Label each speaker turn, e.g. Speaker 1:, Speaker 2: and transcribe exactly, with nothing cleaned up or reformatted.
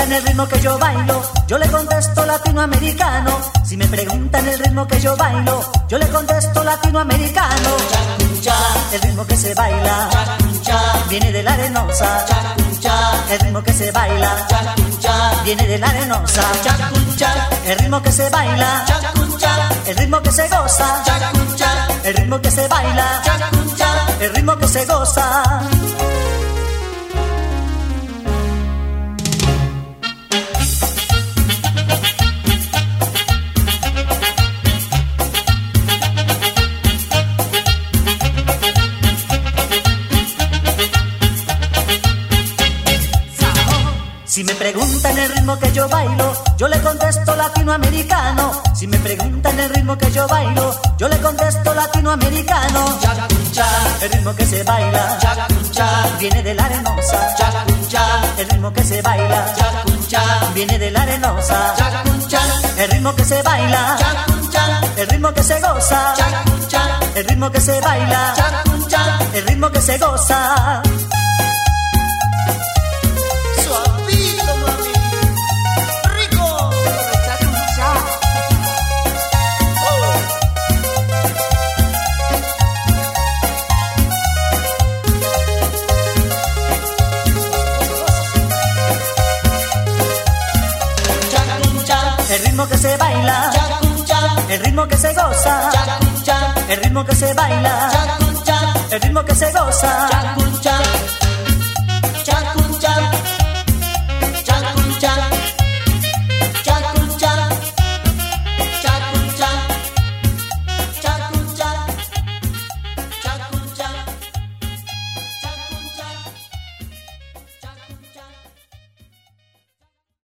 Speaker 1: preguntan el ritmo que yo bailo, yo le contesto latinoamericano. Si me preguntan el ritmo que yo bailo, yo le contesto latinoamericano.
Speaker 2: Chacucha,
Speaker 1: el ritmo que se baila,
Speaker 2: chacucha,
Speaker 1: viene de la arenosa.
Speaker 2: chacucha,
Speaker 1: el ritmo que se baila,
Speaker 2: chacucha,
Speaker 1: viene de la arenosa.
Speaker 2: chacucha,
Speaker 1: el ritmo que se baila,
Speaker 2: chacucha,
Speaker 1: el ritmo que se goza.
Speaker 2: chacucha,
Speaker 1: el ritmo que se baila,
Speaker 2: chacucha,
Speaker 1: el ritmo que se goza. Si me preguntan el ritmo que yo bailo, yo le contesto latinoamericano. Si me preguntan el ritmo que yo bailo, yo le contesto latinoamericano.
Speaker 2: chacucha,
Speaker 1: el ritmo que se baila,
Speaker 2: chacucha,
Speaker 1: viene de la arenosa.
Speaker 2: chacucha,
Speaker 1: el ritmo que se baila,
Speaker 2: chacucha,
Speaker 1: viene de la arenosa.
Speaker 2: chacucha,
Speaker 1: el ritmo que se baila,
Speaker 2: chacucha,
Speaker 1: el ritmo que se goza.
Speaker 2: chacucha,
Speaker 1: el ritmo que se baila,
Speaker 2: chacucha,
Speaker 1: el ritmo que se goza.
Speaker 2: suavito, mami, rico, chacucha. Chacucha,
Speaker 1: El ritmo que se baila,
Speaker 2: chacucha,
Speaker 1: el ritmo que se goza.
Speaker 2: chacucha,
Speaker 1: El ritmo que se baila,
Speaker 2: chacucha,
Speaker 1: el ritmo que se goza.
Speaker 2: chacucha.